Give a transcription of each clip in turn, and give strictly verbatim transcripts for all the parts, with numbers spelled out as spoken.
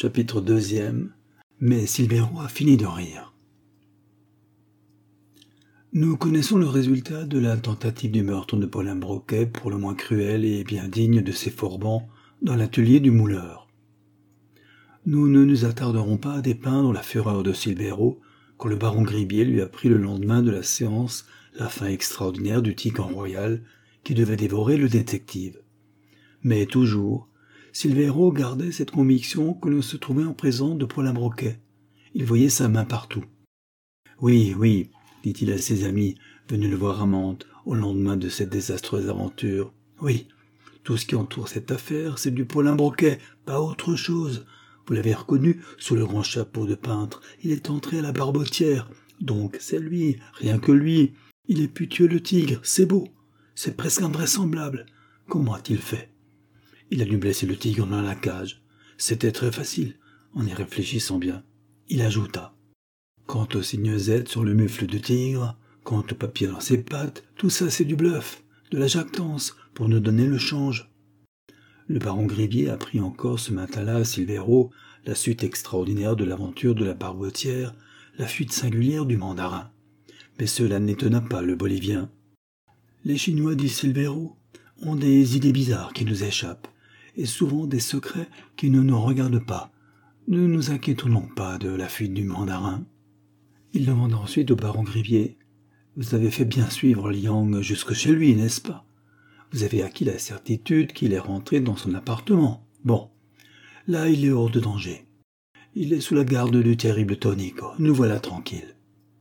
Chapitre deuxième. Mais Silvero a fini de rire. Nous connaissons le résultat de la tentative du meurtre de Paulin Broquet, pour le moins cruel et bien digne de ses forbans, dans l'atelier du mouleur. Nous ne nous attarderons pas à dépeindre la fureur de Silvero quand le baron Gribier lui apprit le lendemain de la séance la fin extraordinaire du tigan royal qui devait dévorer le détective. Mais toujours, Silvero gardait cette conviction que l'on se trouvait en présence de Paulin Broquet. Il voyait sa main partout. « Oui, oui, dit-il à ses amis, venus le voir à Mantes, au lendemain de cette désastreuse aventure. Oui, tout ce qui entoure cette affaire, c'est du Paulin Broquet, pas autre chose. Vous l'avez reconnu, sous le grand chapeau de peintre, il est entré à la Barbotière. Donc c'est lui, rien que lui. Il est pu tuer le tigre, c'est beau, c'est presque invraisemblable. Comment a-t-il fait? Il a dû blesser le tigre dans la cage. C'était très facile, en y réfléchissant bien. Il ajouta. Quant au signe Z sur le mufle de tigre, quant au papier dans ses pattes, tout ça c'est du bluff, de la jactance, pour nous donner le change. Le baron Gribier apprit encore ce matin-là à Silvero la suite extraordinaire de l'aventure de la Barbotière, la fuite singulière du mandarin. Mais cela n'étonna pas le Bolivien. Les Chinois, dit Silvero, ont des idées bizarres qui nous échappent, et souvent des secrets qui ne nous regardent pas. Ne nous inquiétons donc pas de la fuite du mandarin. Il demanda ensuite au baron Gribier. Vous avez fait bien suivre Liang jusque chez lui, n'est-ce pas? Vous avez acquis la certitude qu'il est rentré dans son appartement. Bon, là il est hors de danger. Il est sous la garde du terrible Tonico. Nous voilà tranquilles.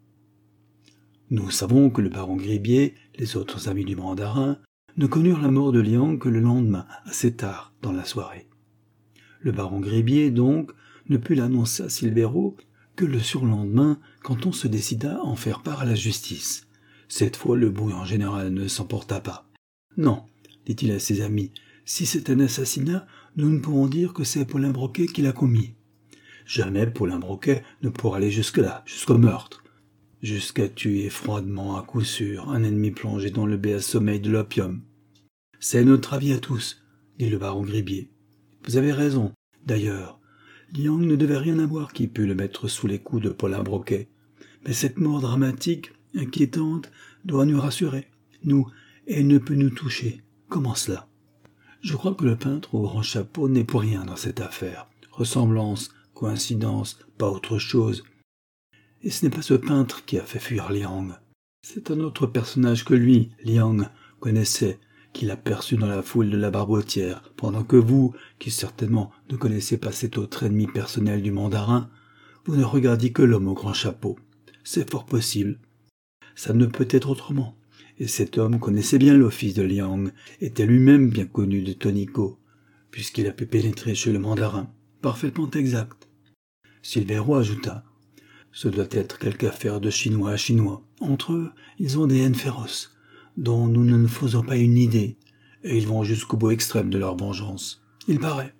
Nous savons que le baron Gribier, les autres amis du mandarin, ne connurent la mort de Liang que le lendemain, assez tard dans la soirée. Le baron Gribier, donc, ne put l'annoncer à Silvero que le surlendemain, quand on se décida à en faire part à la justice. Cette fois, le bruit en général ne s'emporta pas. Non, dit-il à ses amis, si c'est un assassinat, nous ne pouvons dire que c'est Paulin Broquet qui l'a commis. Jamais Paulin Broquet ne pourra aller jusque-là, jusqu'au meurtre, jusqu'à tuer froidement à coup sûr un ennemi plongé dans le béat sommeil de l'opium. C'est notre avis à tous, dit le baron Gribier. Vous avez raison, d'ailleurs. Liang ne devait rien avoir qui pût le mettre sous les coups de Paulin Broquet. Mais cette mort dramatique, inquiétante, doit nous rassurer. Nous, elle ne peut nous toucher. Comment cela? Je crois que le peintre au grand chapeau n'est pour rien dans cette affaire. Ressemblance, coïncidence, pas autre chose. Et ce n'est pas ce peintre qui a fait fuir Liang. C'est un autre personnage que lui, Liang, connaissait, qu'il aperçut dans la foule de la Barbotière, pendant que vous, qui certainement ne connaissez pas cet autre ennemi personnel du mandarin, vous ne regardiez que l'homme au grand chapeau. C'est fort possible. Ça ne peut être autrement. Et cet homme connaissait bien l'office de Liang, était lui-même bien connu de Tonico, puisqu'il a pu pénétrer chez le mandarin. Parfaitement exact. Silvero ajouta. Ce doit être quelque affaire de Chinois à Chinois. Entre eux, ils ont des haines féroces, dont nous ne nous faisons pas une idée, et ils vont jusqu'au bout extrême de leur vengeance. Il paraît.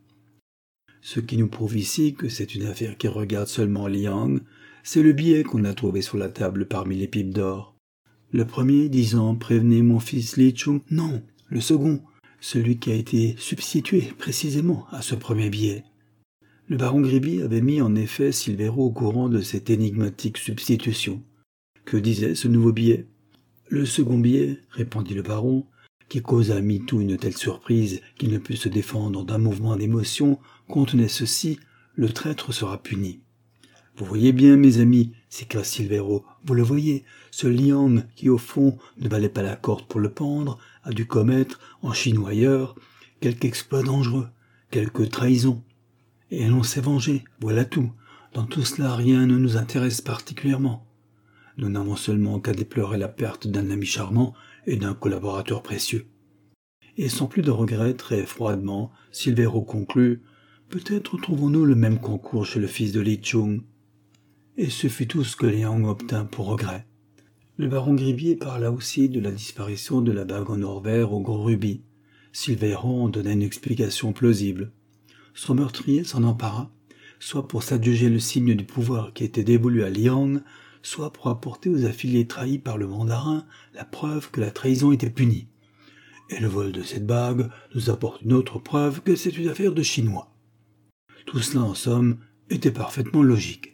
Ce qui nous prouve ici que c'est une affaire qui regarde seulement Liang, c'est le billet qu'on a trouvé sur la table parmi les pipes d'or. Le premier disant « Prévenez mon fils Li Chung ». Non, le second, celui qui a été substitué précisément à ce premier billet. Le baron Gribier avait mis en effet Silvero au courant de cette énigmatique substitution. Que disait ce nouveau billet? Le second billet, répondit le baron, qui causa à Mitou une telle surprise qu'il ne put se défendre d'un mouvement d'émotion, contenait ceci: le traître sera puni. Vous voyez bien, mes amis, s'écria Silvero, vous le voyez, ce Liang qui, au fond, ne valait pas la corde pour le pendre, a dû commettre, en Chine ou ailleurs, quelque exploit dangereux, quelque trahison. Et l'on s'est vengé, voilà tout. Dans tout cela, rien ne nous intéresse particulièrement. Nous n'avons seulement qu'à déplorer la perte d'un ami charmant et d'un collaborateur précieux. Et sans plus de regrets, très froidement, Silvero conclut « Peut-être trouvons-nous le même concours chez le fils de Li Chung ». Et ce fut tout ce que Liang obtint pour regret. Le baron Gribier parla aussi de la disparition de la bague en or vert au gros rubis. Silvero en donna une explication plausible. Son meurtrier s'en empara, soit pour s'adjuger le signe du pouvoir qui était dévolu à Liang, soit pour apporter aux affiliés trahis par le mandarin la preuve que la trahison était punie. Et le vol de cette bague nous apporte une autre preuve que c'est une affaire de Chinois. Tout cela, en somme, était parfaitement logique.